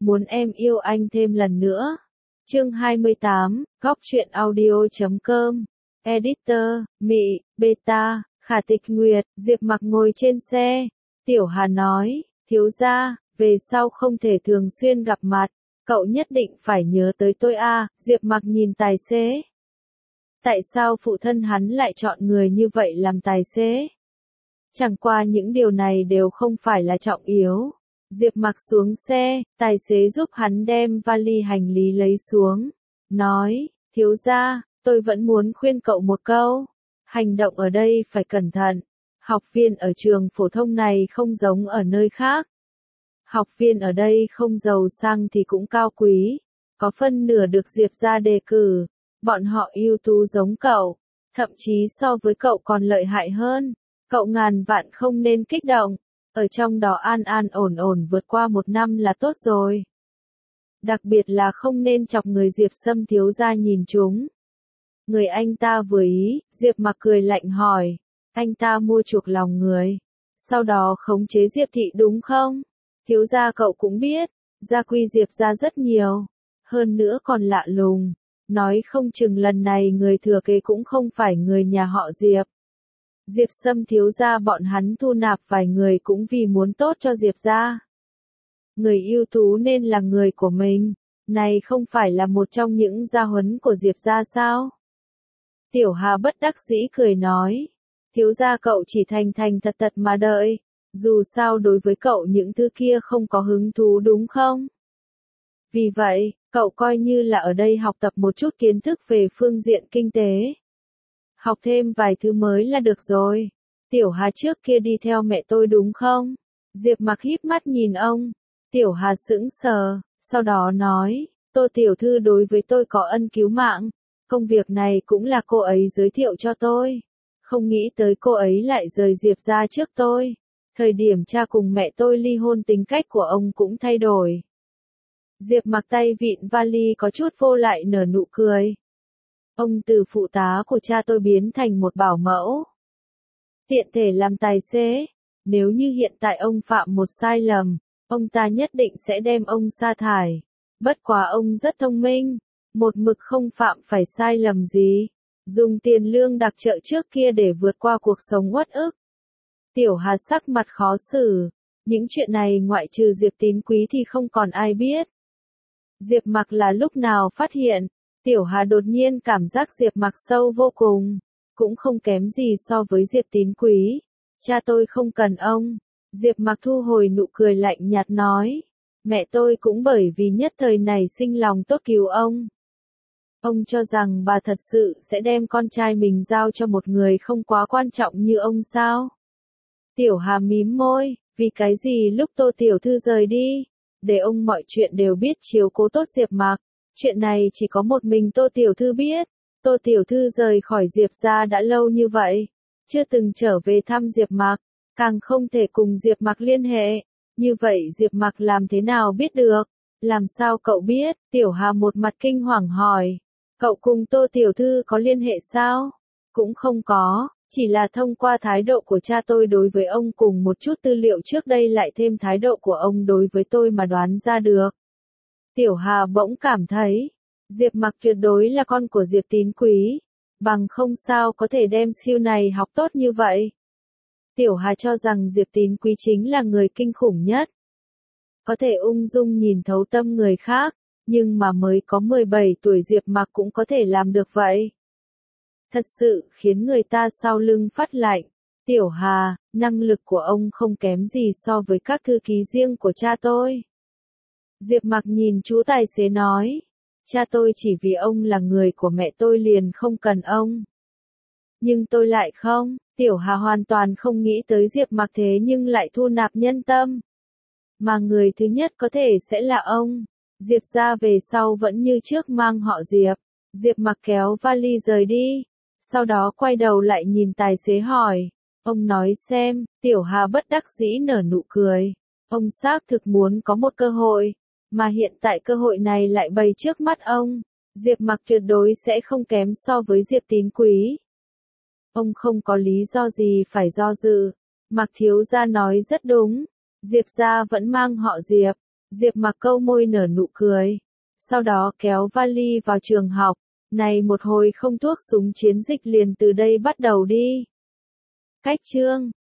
muốn em yêu anh thêm lần nữa. Chương 28, Góc truyện audio.com. Editor, Mị, Beta, Khả Tịch Nguyệt, Diệp Mặc ngồi trên xe. Tiểu Hà nói, thiếu gia, về sau không thể thường xuyên gặp mặt, cậu nhất định phải nhớ tới tôi a. Diệp Mặc nhìn tài xế. Tại sao phụ thân hắn lại chọn người như vậy làm tài xế? Chẳng qua những điều này đều không phải là trọng yếu. Diệp Mặc xuống xe, tài xế giúp hắn đem vali hành lý lấy xuống. Nói, thiếu gia, tôi vẫn muốn khuyên cậu một câu. Hành động ở đây phải cẩn thận. Học viên ở trường phổ thông này không giống ở nơi khác. Học viên ở đây không giàu sang thì cũng cao quý. Có phân nửa được Diệp gia đề cử. Bọn họ ưu tú giống cậu. Thậm chí so với cậu còn lợi hại hơn. Cậu ngàn vạn không nên kích động. Ở trong đó an an ổn ổn vượt qua 1 năm là tốt rồi. Đặc biệt là không nên chọc người Diệp Sâm thiếu gia nhìn chúng. Người anh ta vừa ý, Diệp Mặc cười lạnh hỏi. Anh ta mua chuộc lòng người. Sau đó khống chế Diệp Thị đúng không? Thiếu gia cậu cũng biết. Gia quy Diệp gia rất nhiều. Hơn nữa còn lạ lùng. Nói không chừng lần này người thừa kế cũng không phải người nhà họ Diệp. Diệp Sâm thiếu gia bọn hắn thu nạp vài người cũng vì muốn tốt cho Diệp gia. Người ưu tú nên là người của mình. Này không phải là một trong những gia huấn của Diệp gia sao? Tiểu Hà bất đắc dĩ cười nói. Thiếu gia cậu chỉ thành thành thật thật mà đợi. Dù sao đối với cậu những thứ kia không có hứng thú đúng không? Vì vậy, cậu coi như là ở đây học tập một chút kiến thức về phương diện kinh tế. Học thêm vài thứ mới là được rồi. Tiểu Hà trước kia đi theo mẹ tôi đúng không? Diệp Mặc híp mắt nhìn ông. Tiểu Hà sững sờ, sau đó nói, Tô tiểu thư đối với tôi có ân cứu mạng. Công việc này cũng là cô ấy giới thiệu cho tôi. Không nghĩ tới cô ấy lại rời Diệp ra trước tôi. Thời điểm cha cùng mẹ tôi ly hôn tính cách của ông cũng thay đổi. Diệp Mặc tay vịn vali có chút vô lại nở nụ cười. Ông từ phụ tá của cha tôi biến thành một bảo mẫu. Tiện thể làm tài xế. Nếu như hiện tại ông phạm một sai lầm, ông ta nhất định sẽ đem ông sa thải. Bất quá ông rất thông minh. Một mực không phạm phải sai lầm gì. Dùng tiền lương đặc trợ trước kia để vượt qua cuộc sống uất ức. Tiểu Hà sắc mặt khó xử. Những chuyện này ngoại trừ Diệp Tín Quý thì không còn ai biết. Diệp Mặc là lúc nào phát hiện. Tiểu Hà đột nhiên cảm giác Diệp Mặc sâu vô cùng. Cũng không kém gì so với Diệp Tín Quý. Cha tôi không cần ông. Diệp Mặc thu hồi nụ cười lạnh nhạt nói. Mẹ tôi cũng bởi vì nhất thời này sinh lòng tốt cứu ông. Ông cho rằng bà thật sự sẽ đem con trai mình giao cho một người không quá quan trọng như ông sao? Tiểu Hà mím môi, vì cái gì lúc Tô tiểu thư rời đi, để ông mọi chuyện đều biết chiếu cố tốt Diệp Mặc. Chuyện này chỉ có một mình Tô tiểu thư biết. Tô tiểu thư rời khỏi Diệp gia đã lâu như vậy, chưa từng trở về thăm Diệp Mặc, càng không thể cùng Diệp Mặc liên hệ. Như vậy Diệp Mặc làm thế nào biết được? Làm sao cậu biết? Tiểu Hà một mặt kinh hoàng hỏi. Cậu cùng Tô tiểu thư có liên hệ sao? Cũng không có, chỉ là thông qua thái độ của cha tôi đối với ông cùng một chút tư liệu trước đây lại thêm thái độ của ông đối với tôi mà đoán ra được. Tiểu Hà bỗng cảm thấy, Diệp Mặc tuyệt đối là con của Diệp Tín Quý, bằng không sao có thể đem siêu này học tốt như vậy. Tiểu Hà cho rằng Diệp Tín Quý chính là người kinh khủng nhất. Có thể ung dung nhìn thấu tâm người khác, nhưng mà mới có 17 tuổi Diệp Mặc cũng có thể làm được vậy. Thật sự khiến người ta sau lưng phát lạnh. Tiểu Hà, năng lực của ông không kém gì so với các thư ký riêng của cha tôi. Diệp Mặc nhìn chú tài xế nói. Cha tôi chỉ vì ông là người của mẹ tôi liền không cần ông. Nhưng tôi lại không. Tiểu Hà hoàn toàn không nghĩ tới Diệp Mặc thế nhưng lại thu nạp nhân tâm. Mà người thứ nhất có thể sẽ là ông. Diệp ra về sau vẫn như trước mang họ Diệp. Diệp Mặc kéo vali rời đi. Sau đó quay đầu lại nhìn tài xế hỏi. Ông nói xem. Tiểu Hà bất đắc dĩ nở nụ cười. Ông xác thực muốn có một cơ hội. Mà hiện tại cơ hội này lại bày trước mắt ông. Diệp Mặc tuyệt đối sẽ không kém so với Diệp Tín Quý. Ông không có lý do gì phải do dự. Mặc thiếu gia nói rất đúng. Diệp gia vẫn mang họ Diệp. Diệp Mặc câu môi nở nụ cười. Sau đó kéo vali vào trường học. Này một hồi không thuốc súng chiến dịch liền từ đây bắt đầu đi. Cách chương